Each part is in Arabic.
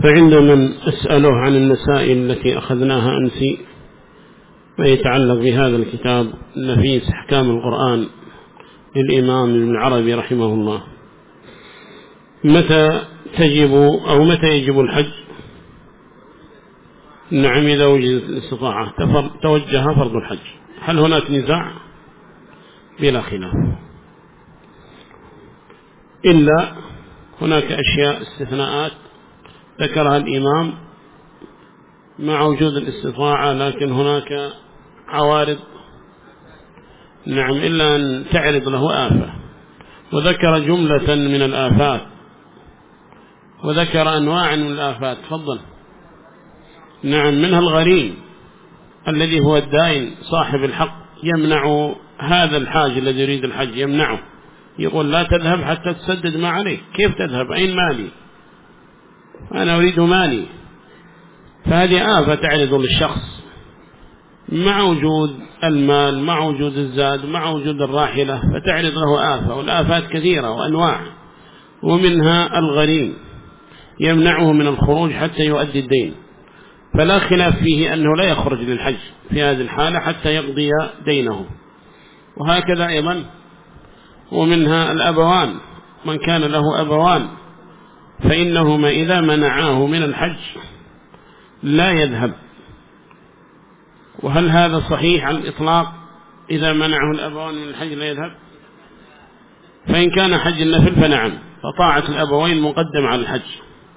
فعند من أسأله عن المسائل التي أخذناها أمس ما يتعلق بهذا الكتاب النفيس أحكام القرآن للإمام ابن عربي رحمه الله، متى يجب الحج؟ نعم، إذا وجدت الاستطاعة توجه فرض الحج. هل هناك نزاع؟ بلا خلاف، إلا هناك أشياء استثناءات ذكرها الإمام مع وجود الاستطاعة، لكن هناك عوارض نعم إلا أن تعرض له آفة، وذكر جملة من الآفات وذكر أنواع من الآفات. تفضل. نعم، منها الغريم الذي هو الدائن صاحب الحق، يمنع هذا الحاج الذي يريد الحج، يمنعه، يقول لا تذهب حتى تسدد ما عليك. كيف تذهب؟ أين مالي؟ أنا أريد مالي. فهذه آفة تعرض للشخص مع وجود المال، مع وجود الزاد، مع وجود الراحلة، فتعرض له آفة، والآفات كثيرة وأنواع، ومنها الغريم يمنعه من الخروج حتى يؤدي الدين، فلا خلاف فيه أنه لا يخرج للحج في هذه الحالة حتى يقضي دينه. وهكذا أيضا ومنها الأبوان، من كان له أبوان فإنهما إذا منعاه من الحج لا يذهب. وهل هذا صحيح على الإطلاق؟ إذا منعه الأبوان من الحج لا يذهب؟ فإن كان حج النفل فنعم، فطاعة الأبوين مقدم على الحج.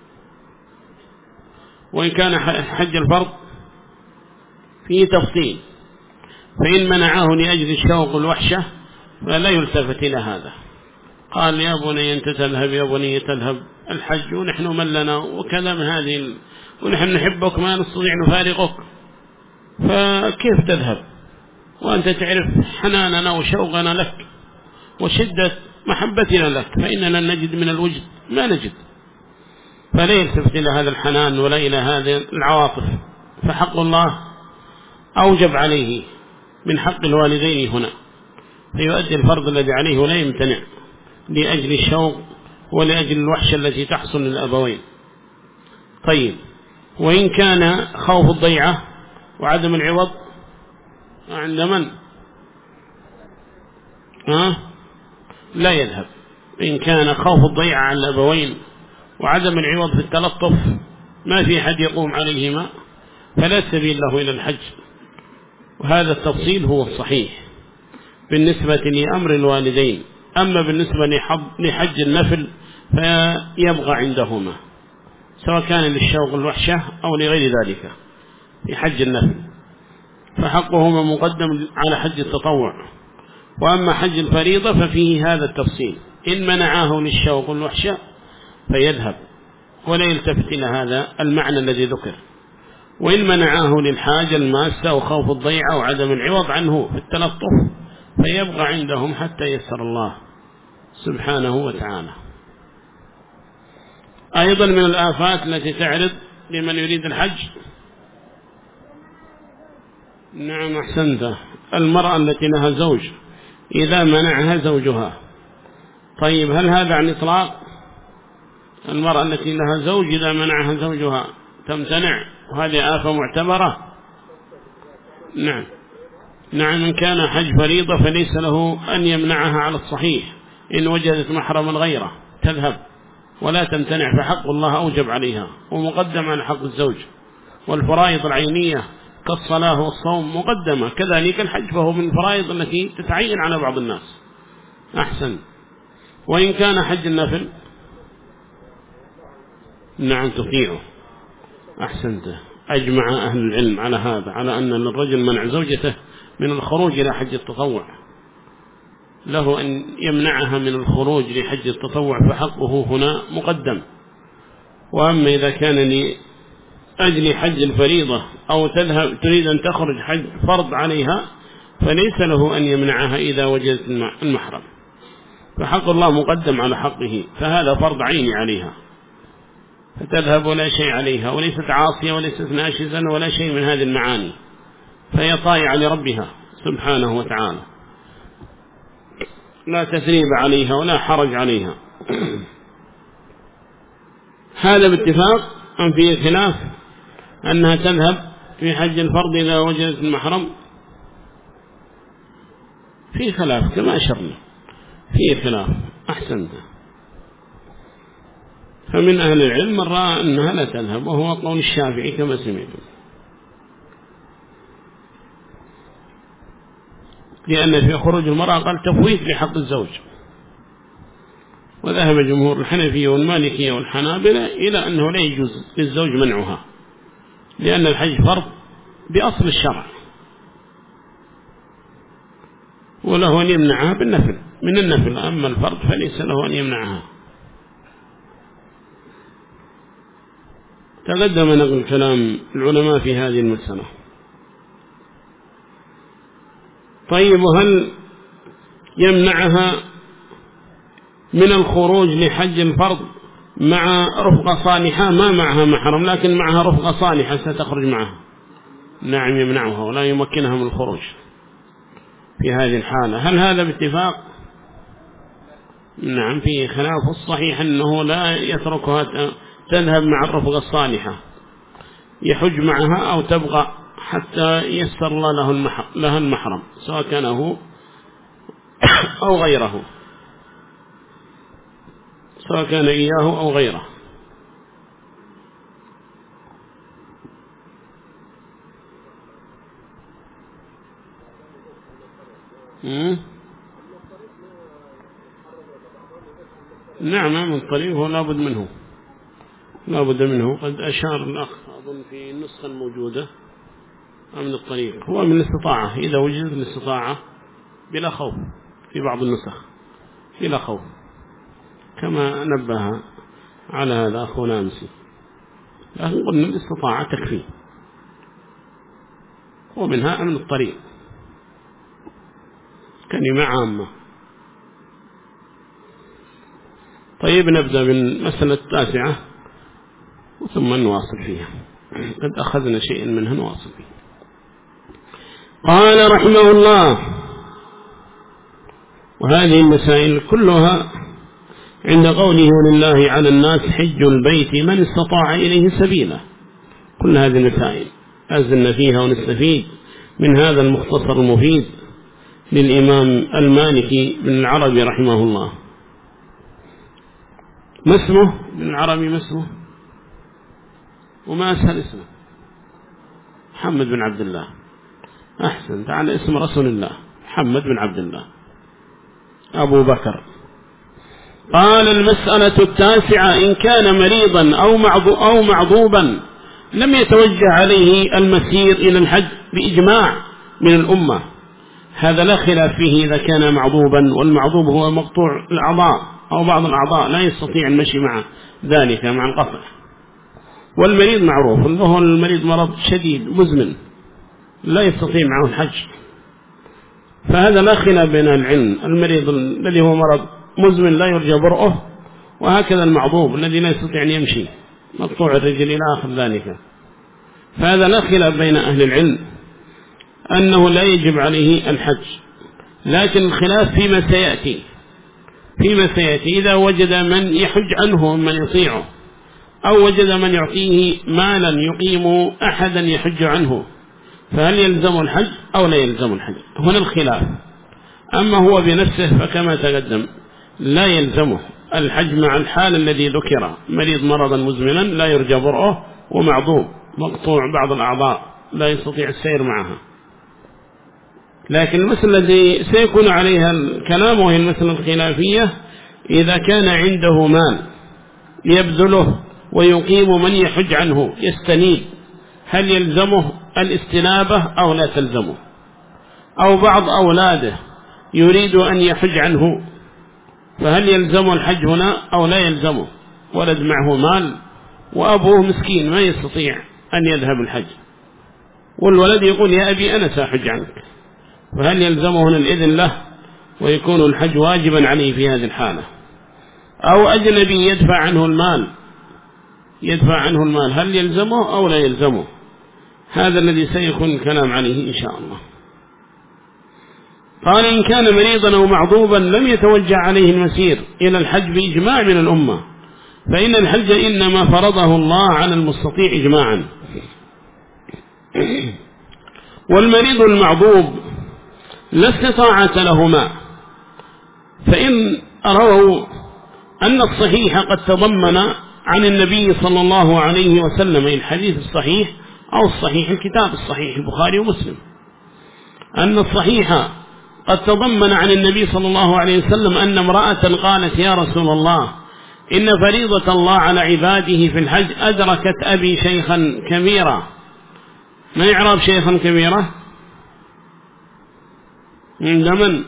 وإن كان حج الفرض فيه تفصيل، فإن منعه لأجل الشوق والوحشة فلا يلتفت إلى هذا. قال يا بني أنت تذهب، يا بني تذهب الحج ونحن من لنا وكذا من هذه، ونحن نحبك ما نستطيع نفارقك، فكيف تذهب وأنت تعرف حناننا وشوقنا لك وشدة محبتنا لك، فإننا نجد من الوجد ما نجد. فلا يلتفت إلى هذا الحنان ولا إلى هذه العواطف، فحق الله أوجب عليه من حق الوالدين هنا، فيؤدي الفرض الذي عليه ولا يمتنع لأجل الشوق ولأجل الوحشة التي تحصل للأبوين. طيب، وإن كان خوف الضيعة وعدم العوض عند من؟ لا يذهب. إن كان خوف الضيعة على الأبوين وعدم العوض في التلطف ما في حد يقوم عليهما فلا سبيل له إلى الحج. وهذا التفصيل هو الصحيح بالنسبة لأمر الوالدين. أما بالنسبة لحج النفل فيبقى عندهما، سواء كان للشوق الوحشة أو لغير ذلك في حج النفل، فحقهما مقدم على حج التطوع. وأما حج الفريضة ففيه هذا التفصيل، إن منعاه للشوق الوحشة فيذهب ولا يلتفت إلى هذا المعنى الذي ذكر، وإن منعاه للحاجة الماسة وخوف الضيعة وعدم العوض عنه في التلطف فيبقى عندهم حتى يسر الله سبحانه وتعالى. أيضا من الآفات التي تعرض لمن يريد الحج، نعم أحسنت، المرأة التي لها زوج إذا منعها زوجها. طيب، هل هذا عن إطلاق؟ المرأة التي لها زوج إذا منعها زوجها تمتنع، وهذه آفة معتبرة. نعم، إن كان حج فريضة فليس له أن يمنعها على الصحيح، إن وجدت محرما غيره تذهب ولا تمتنع، فحق الله أوجب عليها ومقدم على حق الزوج. والفرائض العينية كالصلاة والصوم مقدمة، كذلك الحج فهو من الفرائض التي تتعين على بعض الناس. أحسن. وإن كان حج النفل نعم تطيعه. أحسنت. أجمع أهل العلم على هذا، على أن الرجل منع زوجته من الخروج إلى حج التطوع، له أن يمنعها من الخروج لحج التطوع، فحقه هنا مقدم. وأما إذا كان لأجل حج الفريضة أو تريد أن تخرج حج فرض عليها فليس له أن يمنعها إذا وجدت المحرم، فحق الله مقدم على حقه، فهذا فرض عيني عليها، فتذهب ولا شيء عليها، وليست عاصية وليست ناشزا ولا شيء من هذه المعاني، فهي طائعة لربها سبحانه وتعالى، لا تثريب عليها ولا حرج عليها. هذا باتفاق أم فيه خلاف أنها تذهب في حج الفرض إذا وجدت المحرم؟ في خلاف كما أشرنا، في خلاف. أحسنت. فمن أهل العلم من رأى أنها لا تذهب، وهو قول الشافعي كما سمعتم، لأن في خروج المرأة قال تفويت لحق الزوج. وذهب جمهور الحنفية والمالكية والحنابلة إلى أنه لا يجوز للزوج منعها، لأن الحج فرض بأصل الشرع، وله أن يمنعها بالنفل من النفل، أما الفرض فليس له أن يمنعها. تقدم نقل كلام العلماء في هذه المسألة. طيب، وهل يمنعها من الخروج لحج الفرض مع رفقة صالحة ما معها محرم، لكن معها رفقة صالحة ستخرج معها؟ نعم، يمنعها ولا يمكنها من الخروج في هذه الحالة. هل هذا باتفاق؟ نعم، في خلاف. الصحيح أنه لا يتركها تذهب مع الرفقة الصالحة، يحج معها أو تبقى حتى يسر الله لها المحرم، سواء كان هو أو غيره، سواء كان إياه أو غيره. نعم، من الطريق هو لابد منه، لابد منه. قد أشار الأخ أظن في النسخة الموجودة من الطريق، هو من الاستطاعة، إذا وجدت الاستطاعة بلا خوف، في بعض النسخ بلا خوف، كما نبه على هذا أخونا أمسي، لكن قلنا الاستطاعة تكفي، ومنها أمن الطريق كلمة عامة. طيب، نبدأ بالمسألة التاسعة ثم نواصل فيها، قد أخذنا شيئا منها نواصل فيها. قال رحمه الله: وهذه المسائل كلها عند قوله ولله على الناس حج البيت من استطاع إليه سبيلا. كل هذه المسائل أزلنا فيها ونستفيد من هذا المختصر المفيد للإمام المالكي بن العربي رحمه الله. ما اسمه بن العربي؟ ما اسمه؟ وما أسهل اسمه؟ محمد بن عبد الله. أحسن، على اسم رسول الله محمد بن عبد الله أبو بكر. قال: المسألة التاسعة: إن كان مريضا أو معذوبا لم يتوجه عليه المسير إلى الحج بإجماع من الأمة. هذا لا خلاف فيه إذا كان معذوبا، والمعذوب هو مقطوع الأعضاء أو بعض الأعضاء لا يستطيع المشي مع ذلك مع القطع. والمريض معروف أنه المريض مرض شديد مزمن لا يستطيع معه الحج، فهذا لا خلاف بين العلم. المريض الذي هو مرض مزمن لا يرجى برؤه، وهكذا المعذوب الذي لا يستطيع أن يمشي مقطوع الرجل إلى آخر ذلك، فهذا لا خلاف بين أهل العلم أنه لا يجب عليه الحج. لكن الخلاف فيما سيأتي إذا وجد من يحج عنه من يطيعه، أو وجد من يعطيه مالا يقيم أحدا يحج عنه، فهل يلزم الحج أو لا يلزم الحج؟ هنا الخلاف. أما هو بنفسه فكما تقدم لا يلزمه الحج مع الحال الذي ذكر، مريض مرضا مزمنا لا يرجى برؤه، ومعذوب مقطوع بعض الأعضاء لا يستطيع السير معها. لكن المسألة التي سيكون عليها الكلام وهي المسألة الخلافية: إذا كان عنده مال يبذله ويقيم من يحج عنه يستنيب، هل يلزمه الاستنابة أو لا تلزمه؟ أو بعض أولاده يريد أن يحج عنه، فهل يلزمه الحج هنا أو لا يلزمه؟ ولد معه مال وأبوه مسكين ما يستطيع أن يذهب الحج، والولد يقول: يا أبي أنا سأحج عنك، فهل يلزمه هنا الإذن له ويكون الحج واجبا عليه في هذه الحالة؟ أو أجنبي يدفع عنه المال هل يلزمه أو لا يلزمه؟ هذا الذي سيكون الكلام عليه إن شاء الله. قال: إن كان مريضا أو معذوبا لم يتوجه عليه المسير إلى الحج بإجماع من الأمة، فإن الحج إنما فرضه الله على المستطيع إجماعا. والمريض المعضوب لا استطاعة لهما، فإن رووا أن الصحيح قد تضمن عن النبي صلى الله عليه وسلم الحديث الصحيح أو الصحيح الكتاب الصحيح البخاري ومسلم، أن الصحيح قد تضمن عن النبي صلى الله عليه وسلم أن امرأة قالت يا رسول الله إن فريضة الله على عباده في الحج أدركت أبي شيخا كبيرا. ما يعرف شيخا كبيرا عند من؟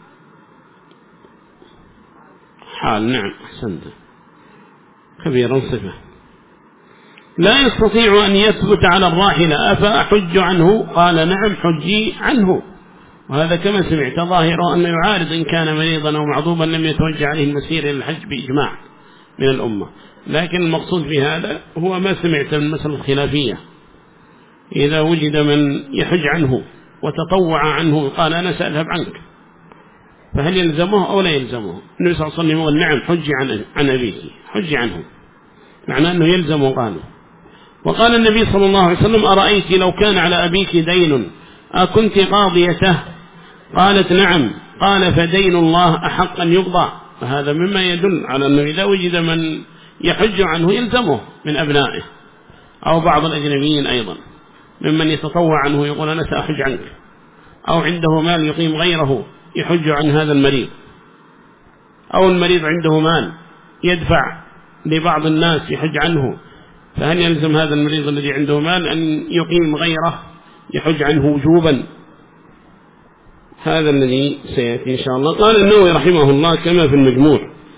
حال. نعم أحسنت. كبيرا صفة. لا يستطيع أن يثبت على الراحلة أفأحج عنه؟ قال نعم حجي عنه. وهذا كما سمعت ظاهره أنه يعارض إن كان مريضا أو معضوبا لم يتوجه عليه المسير إلى الحج بإجماع من الأمة. لكن المقصود في هذا هو ما سمعت من مسألة الخلافية، إذا وجد من يحج عنه وتطوع عنه قال أنا سأذهب عنك، فهل يلزمه أو لا يلزمه؟ النبي صلى الله عليه وسلم يقول نعم حج عن أبيك، حج عنه، معناه أنه يلزم قاله. وقال النبي صلى الله عليه وسلم أرأيت لو كان على أبيك دين أكنت قاضيته؟ قالت نعم. قال فدين الله أحق أن يقضى. فهذا مما يدل على أنه إذا وجد من يحج عنه يلزمه من أبنائه أو بعض الأجنبيين أيضا ممن يتطوع عنه يقول أنا سأحج عنك، أو عنده مال يقيم غيره يحج عن هذا المريض، أو المريض عنده مال يدفع لبعض الناس يحج عنه، فهل يلزم هذا المريض الذي عنده مال أن يقيم غيره يحج عنه وجوبا؟ هذا الذي سيأتي إن شاء الله. قال النووي رحمه الله كما في المجموع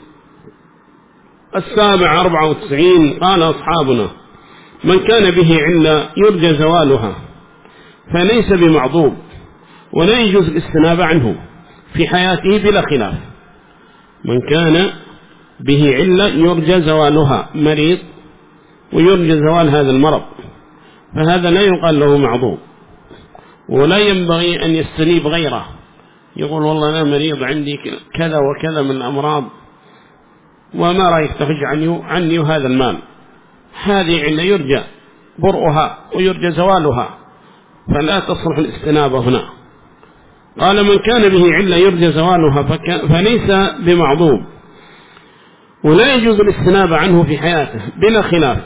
94 قال أصحابنا من كان به علة يرجى زوالها فليس بمعضوب ولا يجوز الاستناب عنه في حياته بلا خلاف. من كان به علة يرجى زوالها، مريض ويرجى زوال هذا المرض، فهذا لا يقال له معضوب، ولا ينبغي أن يستنيب غيره يقول والله أنا مريض عندي كذا وكذا من الأمراض وما رأيك تحج عني هذا المال. هذه علة يرجى برؤها ويرجى زوالها، فلا تصلح الاستنابة هنا. قال من كان به علة يرجى زوالها فليس بمعضوب ولا يجوز الاستنابة عنه في حياته بلا خلاف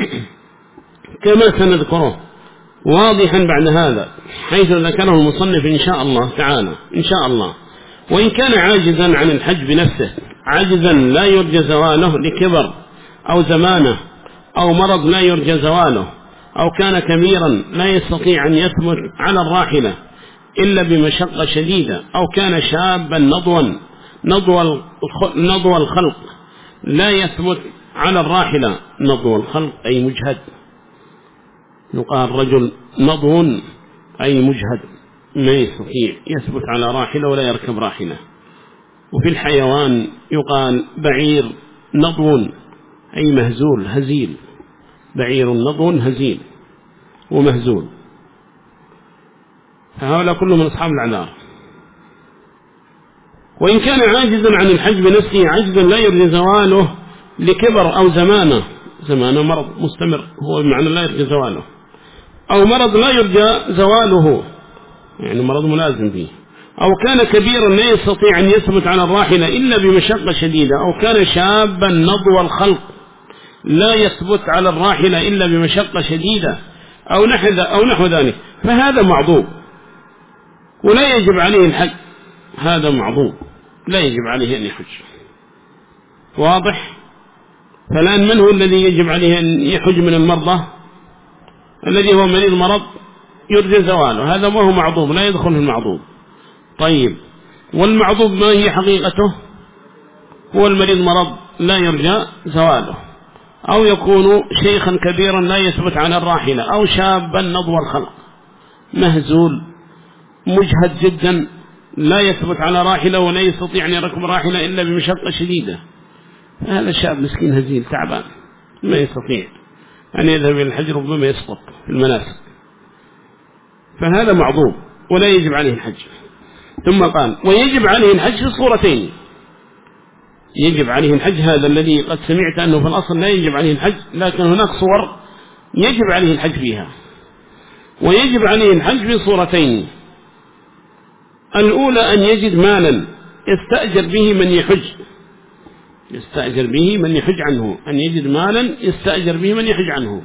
كما سنذكره واضحا بعد هذا، حيث ذكره المصنف إن شاء الله تعالى إن شاء الله. وإن كان عاجزا عن الحج بنفسه، عاجزا لا يرجى زواله لكبر أو زمانه أو مرض لا يرجى زواله، أو كان كبيرا لا يستطيع أن يثبت على الراحلة إلا بمشقة شديدة، أو كان شابا نضو الخلق لا يثبت على الراحلة. نضو الخلق أي مجهد، يقال رجل نضو أي مجهد ما يستطيع يثبت على راحلة ولا يركب راحلة. وفي الحيوان يقال بعير نضو أي مهزول هزيل، بعير نضو هزيل ومهزول، فهؤلاء كلهم من أصحاب الأعذار. وإن كان عاجزا عن الحج بنفسه، عجزا لا يرجى زواله لكبر أو زمانه مرض مستمر هو بمعنى لا يرجى زواله، أو مرض لا يرجى زواله يعني مرض ملازم فيه، أو كان كبيرا لا يستطيع أن يثبت على الراحلة إلا بمشقة شديدة، أو كان شابا نضو الخلق لا يثبت على الراحلة إلا بمشقة شديدة أو نحو ذلك، فهذا معضوب ولا يجب عليه الحج. هذا معضوب لا يجب عليه أن يحج. واضح؟ فالآن من هو الذي يجب عليه أن يحج من المرضى؟ الذي هو مريض مرض يرجى زواله، هذا ما هو معضوب لا يدخل في المعضوب. طيب، والمعضوب ما هي حقيقته؟ هو المريض مرض لا يرجى زواله، أو يكون شيخا كبيرا لا يثبت على الراحلة، أو شابا نضو الخلق مهزول مجهد جدا لا يثبت على راحلة ولا يستطيع أن يركب راحلة إلا بمشقة شديدة. هذا شاب مسكين هزيل تعبان ما يستطيع أن يذهب إلى الحج، ربما يسقط في المناسك، فهذا معضوب ولا يجب عليه الحج. ثم قال ويجب عليه الحج في صورتين، يجب عليه الحج، هذا الذي قد سمعت أنه في الأصل لا يجب عليه الحج، لكن هناك صور يجب عليه الحج فيها. ويجب عليه الحج بصورتين: الأولى أن يجد مالا يستأجر به من يحج، يستأجر به من يحج عنه، أن يجد مالا يستأجر به من يحج عنه.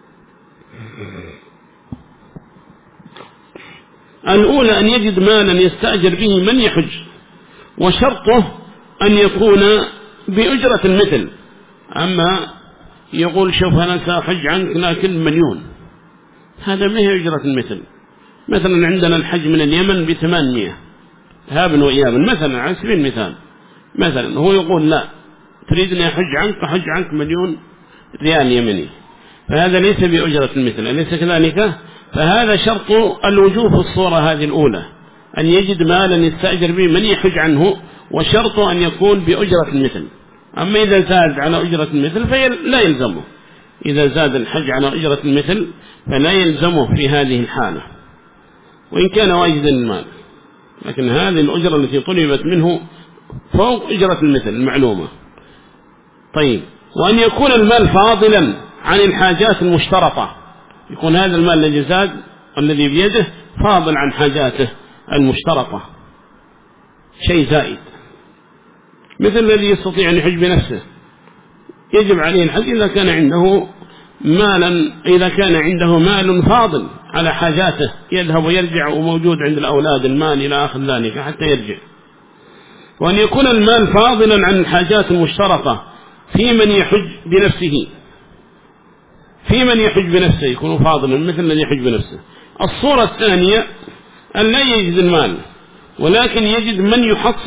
الأولى أن يجد مالا يستأجر به من يحج، وشرطه أن يكون بأجرة المثل. أما يقول شوف أنا سأحج عنك لكن مليون، هذا ما هي أجرة المثل. مثلا عندنا الحج من اليمن ب800 هابا وإيابا مثلا، على سبيل المثال، مثلا هو يقول لا تريدني أحج عنك فحج عنك مليون ريال يمني، فهذا ليس بأجرة المثل، أليس كذلك؟ فهذا شرط الوجوب في الصورة هذه الأولى، أن يجد مالا يستأجر به من يحج عنه، وشرط أن يكون بأجرة المثل. أما إذا زاد على أجرة المثل فلا يلزمه، إذا زاد الحج على أجرة المثل فلا يلزمه في هذه الحالة وإن كان واجدا المال، لكن هذه الأجرة التي طلبت منه فوق أجرة المثل المعلومة. طيب، وأن يكون المال فاضلا عن الحاجات المشترطة، يكون هذا المال الذي زاد الذي بيده فاضل عن حاجاته المشترطة، شيء زائد، مثل الذي يستطيع أن يحج بنفسه يجب عليه الحج إذا كان عنده مالا، إذا كان عنده مال فاضل على حاجاته يذهب ويرجع وموجود عند الأولاد المال إلى آخر ذلك حتى يرجع. وأن يكون المال فاضلا عن الحاجات المشترطة في من يحج بنفسه، في من يحج بنفسه يكون فاضلا مثل الذي يحج بنفسه. الصورة الثانية أن لا يجد المال ولكن يجد من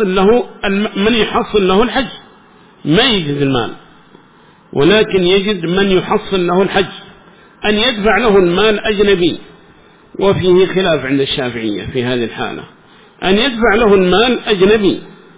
يحصل له الحج، ما يجد المال ولكن يجد من يحصل له الحج، أن يدفع له المال أجنبي، وفيه خلاف عند الشافعية في هذه الحالة، أن يدفع له المال أجنبي.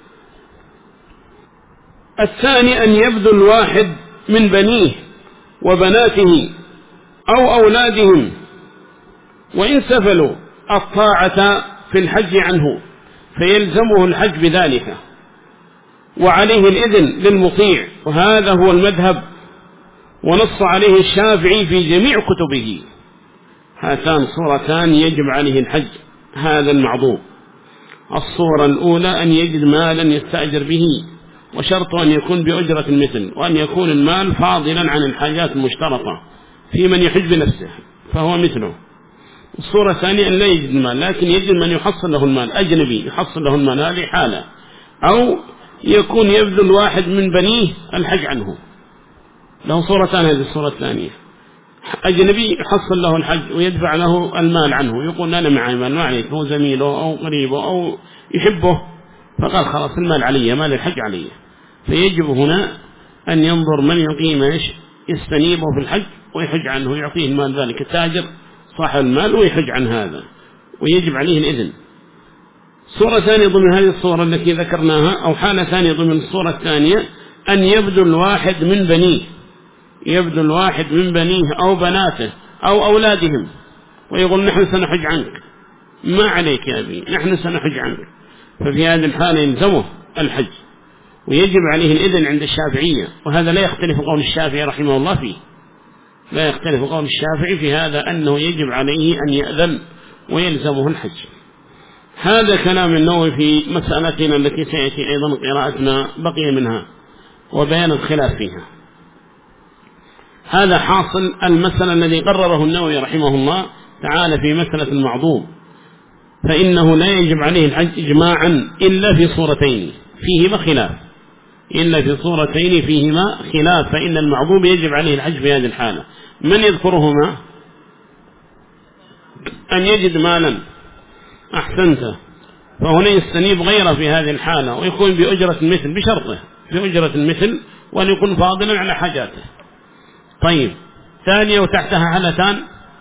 الثاني أن يبذل واحد من بنيه وبناته أو أولادهم وإن سفلوا الطاعة في الحج عنه فيلزمه الحج بذلك، وعليه الإذن للمطيع، وهذا هو المذهب ونص عليه الشافعي في جميع كتبه. هاتان صورتان يجب عليه الحج هذا المعضوب. الصورة الأولى أن يجد مالا يستأجر به، وشرط أن يكون بأجرة المثل، وأن يكون المال فاضلا عن الحاجات المشترطة في من يحج بنفسه فهو مثله. الصورة الثانية أن لا يجد المال لكن يجد من يحصل له المال أجنبي يحصل له المال، هذه حالة. أو يكون يبذل واحد من بنيه الحج عنه، له صورتان، هذه الصورة الثانية أجنبي يحصل له الحج ويدفع له المال عنه، يقول أنا معي مال، ما عليك، هو زميله أو قريبه أو يحبه، فقال خلاص المال علي، مال الحج علي. فيجب هنا أن ينظر من يقيم يستنيبه في الحج ويحج عنه، يعطيه المال ذلك التاجر صاحب المال ويحج عن هذا، ويجب عليه الإذن. صورة ثانية ضمن هذه الصورة التي ذكرناها، أو حالة ثانية ضمن الصورة الثانية، أن يبذل واحد من بنيه، يبذل واحد من بنيه أو بناته أو أولادهم ويقول نحن سنحج عنك، ما عليك يا أبي، نحن سنحج عنك، ففي هذه الحالة يلزمه الحج ويجب عليه الإذن عند الشافعية. وهذا لا يختلف قول الشافعي رحمه الله فيه، لا يختلف قول الشافعي في هذا أنه يجب عليه أن يأذن ويلزمه الحج. هذا كلام النووي في مسألتنا التي سيأتي أيضا قراءتنا بقي منها وبيان الخلاف فيها. هذا حاصل المسألة الذي قرره النووي رحمه الله تعالى في مسألة المعضوب، فإنه لا يجب عليه الحج إجماعا إلا في صورتين فيهما خلاف، إلا في صورتين فيهما خلاف، فإن المعضوب يجب عليه الحج في هذه الحالة. من يذكرهما؟ أن يجد مالا، أحسنت، فهنا يستنيب غيره في هذه الحالة ويكون بأجرة المثل بشرطه، بأجرة المثل، وأن يكون فاضلا على حاجاته. طيب، ثانية وتحتها حالتان.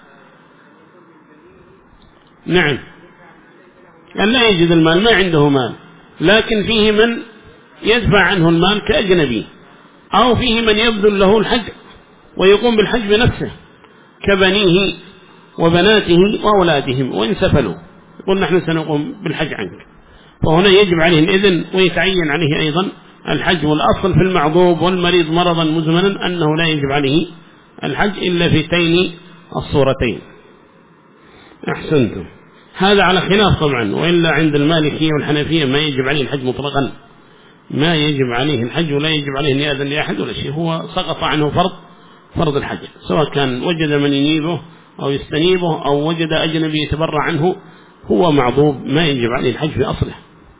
نعم، أن لا يجد المال، ما عنده مال لكن فيه من يدفع عنه المال كأجنبي، أو فيه من يبذل له الحج ويقوم بالحج بنفسه كبنيه وبناته وأولادهم وإن سفلوا، يقول نحن سنقوم بالحج عنك، فهنا يجب عليه الإذن ويتعين عليه أيضا الحج، والأصل في المعذوب والمريض مرضا مزمنا أنه لا يجب عليه الحج إلا في تين الصورتين. أحسنتم. هذا على خلاف طبعا، وإلا عند المالكية والحنفية ما يجب عليه الحج مطلقا، ما يجب عليه الحج ولا يجب عليه نياذا لأحد ولا شيء، هو سقط عنه فرض الحج، سواء كان وجد من ينيبه أو يستنيبه أو وجد أجنبي يتبرع عنه، هو معذوب ما يجب عليه الحج في أصله.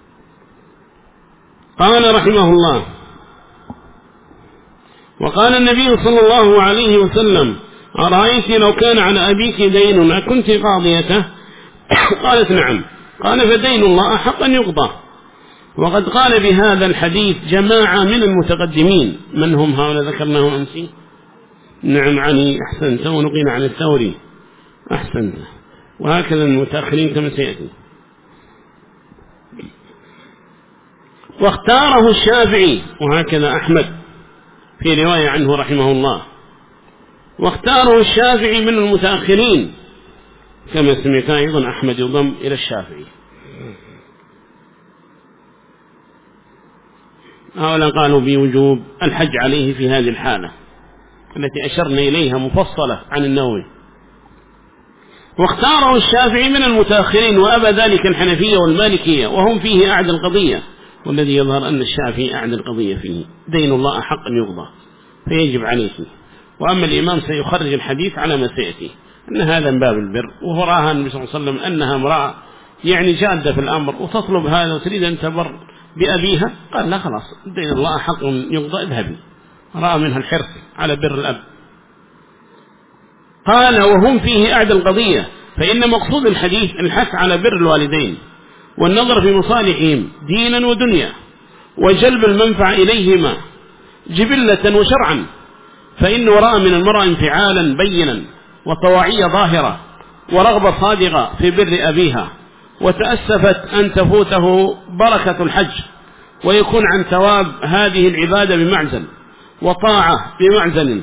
قال رحمه الله: وقال النبي صلى الله عليه وسلم: أرأيت لو كان على أبيك دين أكنت قاضيته؟ قالت: نعم. قال: فدين الله أحق أن يقضى. وقد قال بهذا الحديث جماعة من المتقدمين، من هم هؤلاء ذكرناهم أمس؟ نعم، عني. أحسنت. ونقيل عن الثوري. أحسنت. وهكذا المتأخرين كما سيأتي. واختاره الشافعي، وهكذا أحمد في رواية عنه رحمه الله. واختاره الشافعي من المتأخرين، كما سمعت أيضا أحمد يضم إلى الشافعي. هؤلاء قالوا بوجوب الحج عليه في هذه الحالة التي أشرنا إليها مفصلة عن النووي. واختاره الشافعي من المتأخرين، وأبى ذلك الحنفية والمالكية، وهم فيه أعد القضية، والذي يظهر أن الشافعي أعد القضية فيه، دين الله أحق أن يقضى فيجب عليه. وأما الإمام سيخرج الحديث على ما سيأتي أن هذا من باب البر، وهو رأها النبي صلى الله عليه وسلم أنها امرأة يعني جادة في الأمر وتطلب هذا وتريد أن تبر بأبيها، قال: لا، خلاص، دين الله أحق أن يقضى، اذهبي. رأى منها الحرص على بر الأب. قال: وهم فيه أعد القضية، فإن مقصود الحديث الحث على بر الوالدين والنظر في مصالحهم دينا ودنيا، وجلب المنفعة إليهما جبلة وشرعا، فإنه رأى من المرأة انفعالا بينا وطواعية ظاهرة ورغبة صادقة في بر أبيها، وتأسفت أن تفوته بركة الحج ويكون عن ثواب هذه العبادة بمعزل، وطاعة بمعزل،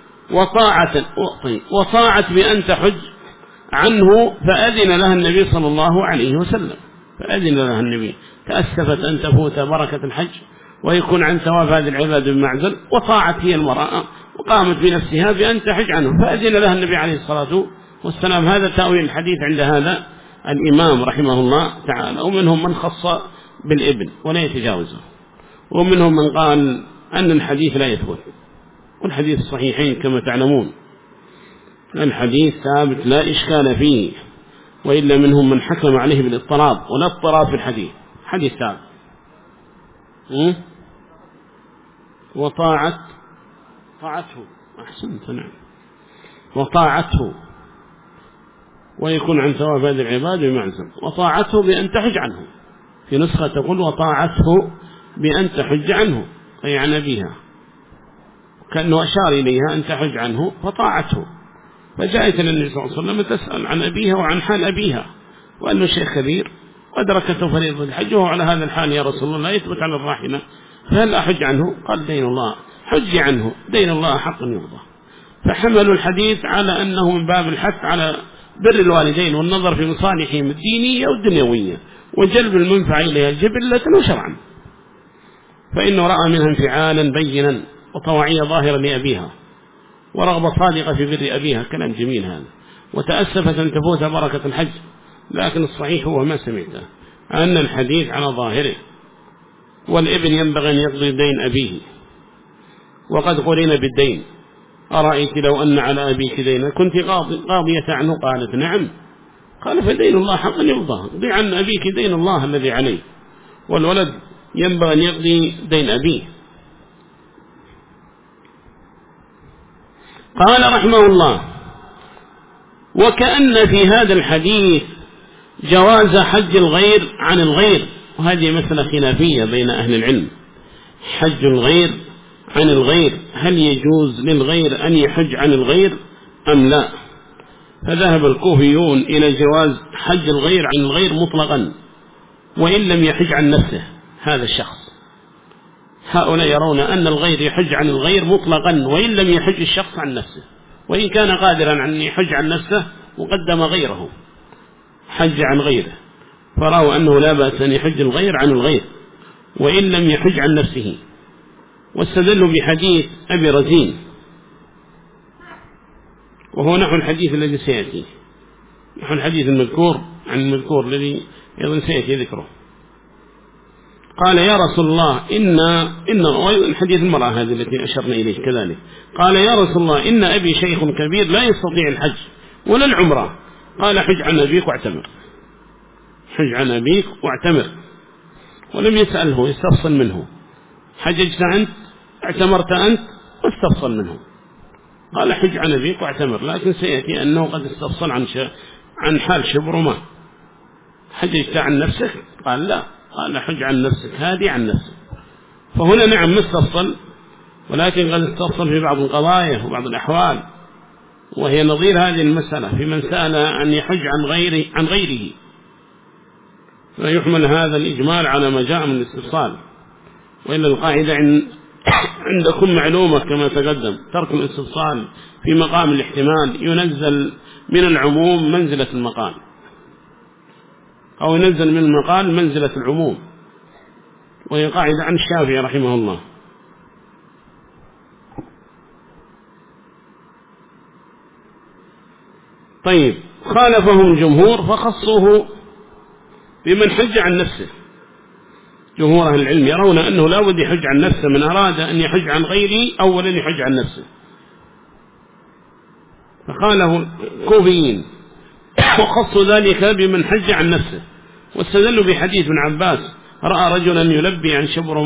وطاعت بأن تحج عنه، فأذن لها النبي صلى الله عليه وسلم. فأذن لها النبي، تأسفت أن تفوت بركة الحج ويكون عن ثواب هذه العبادة بمعزل، وطاعت هي المرأة وقامت بنفسها بأن تحج عنه، فأذن لها النبي عليه الصلاة والسلام. هذا تأويل الحديث عند هذا الإمام رحمه الله تعالى. ومنهم من خص بالابن ولا يتجاوزه، ومنهم من قال أن الحديث لا يثبت، والحديث الصحيحين كما تعلمون الحديث ثابت لا إشكال فيه، وإلا منهم من حكم عليه بالاضطراب، ولا اضطراب في الحديث، حديث ثابت. طاعته، أحسنت، نعم، وطاعته ويكون عن ثواب هذه العبادة بمعزم، وطاعته بأن تحج عنه. في نسخة تقول: وطاعته بأن تحج عنه، أي عن أبيها، كأنه أشار إليها أن تحج عنه فطاعته. فجاءت النبي صلى الله عليه وسلم تسأل عن أبيها وعن حال أبيها، وأنه شيخ كبير أدركته فريضة الحج، وهو على هذا الحال يا رسول الله لا يثبت على الراحلة، فهل أحج عنه؟ قال: دين الله، حج عنه، دين الله حق يقضى. فحملوا الحديث على أنه من باب الحث على بر الوالدين والنظر في مصالحهم الدينية والدنيوية، وجلب المنفعة إليها جبلة وشرعا، فإنه رأى منها انفعالا بينا وطواعية ظاهرة لأبيها ورغبة صادقة في بر أبيها. كلام جميل هذا. وتأسفت أن تفوت بركة الحج، لكن الصحيح هو ما سمعته، أن الحديث على ظاهره، والابن ينبغي أن يقضي دين أبيه، وقد قرن بالدين. أرأيت لو أن على أبيك دينا كنت قاضية عنه؟ قالت: نعم. قال: فدين الله حقا يقضى، قضي عن أبيك دين الله الذي عليه، والولد ينبغي أن يقضي دين أبيه. قال رحمه الله: وكأن في هذا الحديث جواز حج الغير عن الغير، وهذه مسألة خلافية بين أهل العلم. حج الغير عن الغير، هل يجوز للغير أن يحج عن الغير أم لا؟ فذهب الكوفيون إلى جواز حج الغير عن الغير مطلقا، وإن لم يحج عن نفسه هذا الشخص. هؤلاء يرون أن الغير يحج عن الغير مطلقا، وإن لم يحج الشخص عن نفسه، وإن كان قادرا أن يحج عن نفسه وقدم غيره حج عن غيره، فرأوا أنه لا بأس أن يحج الغير عن الغير وإن لم يحج عن نفسه. واستدلوا بحديث أبي رزين، وهو نحو الحديث الذي سيأتي، نحو الحديث المذكور عن المذكور الذي أيضا سيأتي ذكره. قال يا رسول الله إن حديث المرأة هذه التي أشرنا إليه كذلك، قال يا رسول الله إن أبي شيخ كبير لا يستطيع الحج ولا العمرة. قال حج عن أبيك واعتمر، حج عن أبيك واعتمر. ولم يسأله، يستفصل منه، حججت أنت، اعتمرت أنت، واستفصل منه. قال حج عن أبيك واعتمر، لكن سيأتي أنه قد استفصل عن حال شبرمة. حججت عن نفسك؟ قال لا، قال حج عن نفسك، هذه عن نفسك. فهنا نعم مستفصل، ولكن قد استفصل في بعض القضايا وبعض الأحوال، وهي نظير هذه المسألة في من سأل أن يحج عن غيره، فيحمل هذا الإجمال على ما جاء من الاستفصال. وإلا القاعدة عندكم معلومة كما تقدم، ترك الاستفصال في مقام الاحتمال ينزل من العموم منزلة المقال، أو ينزل من المقال منزلة العموم، وهي قاعدة عن الشافعي رحمه الله. طيب، خالفهم الجمهور فخصوه بمن حج عن نفسه. جمهور أهل العلم يرون أنه لا بد يحج عن نفسه، من أراد أن يحج عن غيره أولا يحج عن نفسه، فخالفوا الكوفيين وخصوا ذلك بمن حج عن نفسه، واستدلوا بحديث ابن عباس رأى رجلا يلبي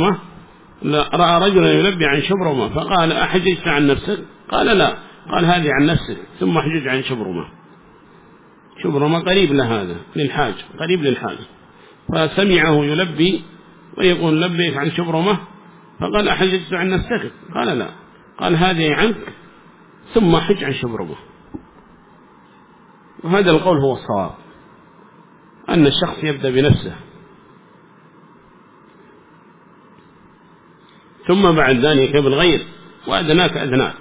عن شبرمة فقال أحججت عن نفسك؟ قال لا، قال هذه عن نفسك ثم حجج عن شبرمة. شبرمة قريب لهذا للحاج، قريب للحاج، فسمعه يلبي ويقول لبيك عن شبرمة، فقال أحججت عن نفسك؟ قال لا، قال هذه عنك ثم حج عن شبرمة. وهذا القول هو الصواب، أن الشخص يبدأ بنفسه ثم بعد ذلك بالغير، وأدناك أدناك.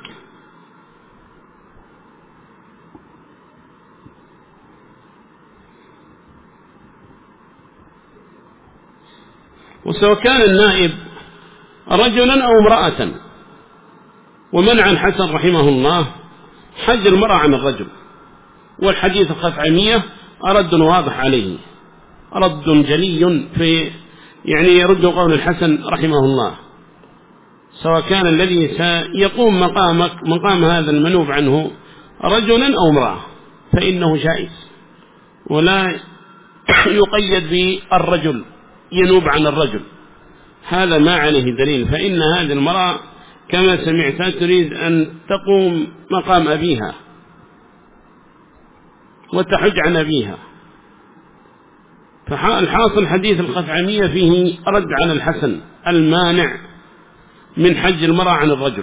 وسواء كان النائب رجلا أو امرأة، ومنع الحسن رحمه الله حج المرأة عن الرجل، والحديث الخثعمية رد واضح عليه، رد جلي في يرد قول الحسن رحمه الله، سواء كان الذي سيقوم مقام هذا المنوب عنه رجلا أو امرأة فإنه جائز، ولا يقيد بالرجل ينوب عن الرجل، هذا ما عليه دليل. فإن هذه المرأة كما سمعت تريد أن تقوم مقام أبيها وتحج عن أبيها، فالحاصل حديث الخثعمية فيه رد على الحسن المانع من حج المرأة عن الرجل.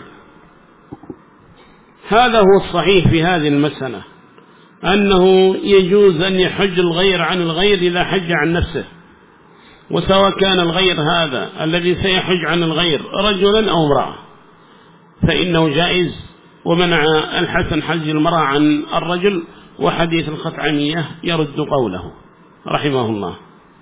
هذا هو الصحيح في هذه المسألة، أنه يجوز أن يحج الغير عن الغير إذا حج عن نفسه، وسواء كان الغير هذا الذي سيحج عن الغير رجلا أو امرأة فإنه جائز. ومنع الحسن حج المرأة عن الرجل، وحديث الخثعمية يرد قوله رحمه الله.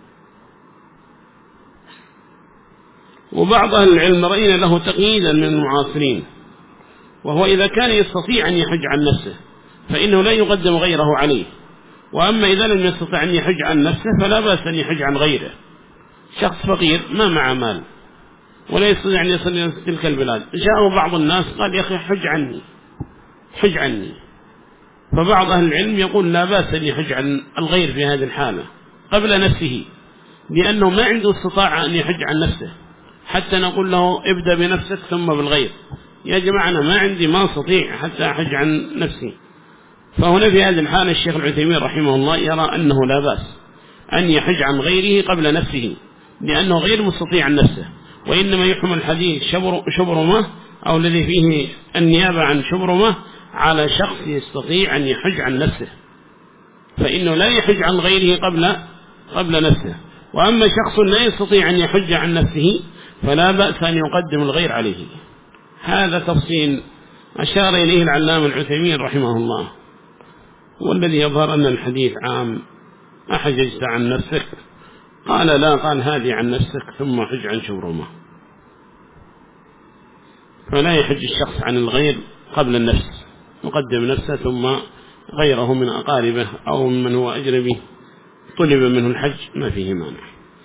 وبعض أهل العلم رأينا له تقييدا من المعاصرين، وهو إذا كان يستطيع أن يحج عن نفسه فإنه لا يقدم غيره عليه، وأما إذا لم يستطع أن يحج عن نفسه فلا بأس أن يحج عن غيره. شخص فقير ما معه مال ولا يستطيع أن يصل إلى تلك البلاد، جاءوا بعض الناس قال يا أخي حج عني، فبعض أهل العلم يقول لا بأس أن يحج عن الغير في هذه الحالة قبل نفسه، لأنه ما عنده استطاعة أن يحج عن نفسه، حتى نقول له ابدأ بنفسك ثم بالغير. يا جماعة أنا ما عندي، ما أستطيع حتى أحج عن نفسي. فهنا في هذه الحالة الشيخ العثيمين رحمه الله يرى أنه لا بأس أن يحج عن غيره قبل نفسه، لأنه غير مستطيع عن نفسه، وإنما يحمل الحديث شبرمة أو الذي فيه النيابة عن شبرمة على شخص يستطيع أن يحج عن نفسه، فإنه لا يحج عن غيره قبل نفسه. وأما شخص لا يستطيع أن يحج عن نفسه فلا بأس أن يقدم الغير عليه. هذا تفصيل أشار إليه العلامة العثيمين رحمه الله، والذي يظهر أن الحديث عام أحججت عن نفسك؟ قال لا، قال هذه عن نفسك ثم حج عن شبرمة. فلا يحج الشخص عن الغير قبل النفس، يقدم نفسه ثم غيره من أقاربه أو من هو أجنبي طلب منه الحج ما فيه مانع.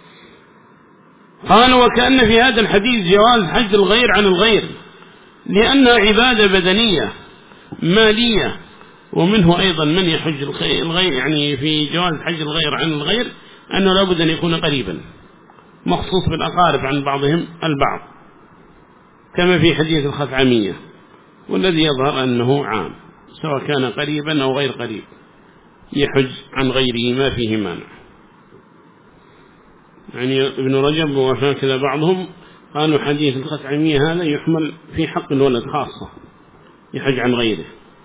قال وكأن في هذا الحديث جواز حج الغير عن الغير لأنها عبادة بدنية مالية، ومنه أيضا من يحج الغير، يعني في جواز حج الغير عن الغير أنه لابد أن يكون قريبا مخصوص بالأقارب عن بعضهم البعض، كما في حديث الخثعمية، والذي يظهر أنه عام سواء كان قريبا أو غير قريب يحج عن غيره ما فيه مانع. يعني ابن رجب وهكذا بعضهم قالوا حديث الخثعمية هذا يحمل في حق الولد خاصة يحج عن غيره،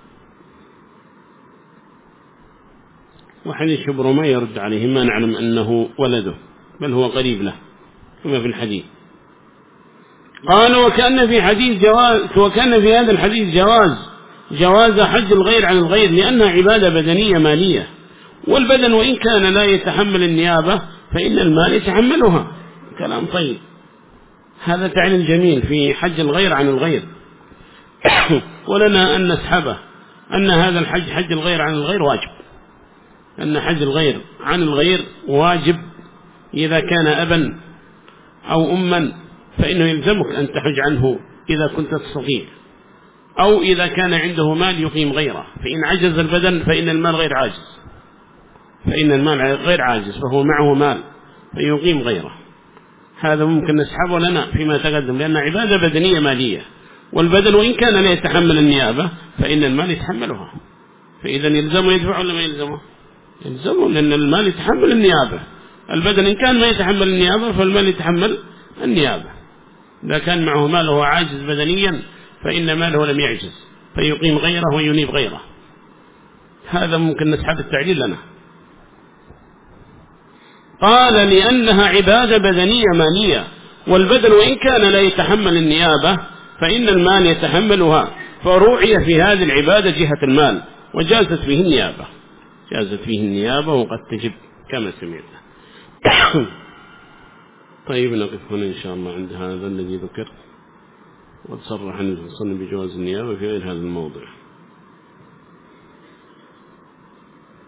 وحديث شبر ما يرد عليه، ما نعلم أنه ولده بل هو قريب له كما في الحديث. قال وكأن في هذا الحديث جواز حج الغير عن الغير لأنها عبادة بدنية مالية، والبدن وإن كان لا يتحمل النيابة فإن المال يتحملها. كلام طيب، هذا تعني الجميل في حج الغير عن الغير. ولنا أن نسحبه أن هذا الحج حج الغير عن الغير واجب، أن حج الغير عن الغير واجب إذا كان أبا أو أما فإنه يلزمك أن تحج عنه إذا كنت تستطيع، أو إذا كان عنده مال يقيم غيره، فإن عجز البدن فإن المال غير عاجز، فهو معه مال فيقيم غيره. هذا ممكن نسحبه لنا فيما تقدم، لأن عبادة بدنية مالية، والبدن وإن كان لا يتحمل النيابة فإن المال يتحملها، فإذا يلزمه يدفع ولا ما يلزمه؟ يلزمه، لأن المال يتحمل النيابة. البدن إن كان ما يتحمل النيابة فالمال يتحمل النيابة. إذا كان معه مال وهو عاجز بدنيا فإن ماله لم يعجز فيقيم غيره وينيب غيره. هذا ممكن نسحب التعليل لنا. قال لأنها عبادة بدنية مالية، والبدن وإن كان لا يتحمل النيابة فإن المال يتحملها، فروعي في هذه العبادة جهة المال وجازت فيه النيابة وقد تجب كما سمعنا. طيب نقف هنا إن شاء الله عند هذا الذي ذكر، وتصرح أن يصنع بجواز النيابة في غير هذا الموضوع.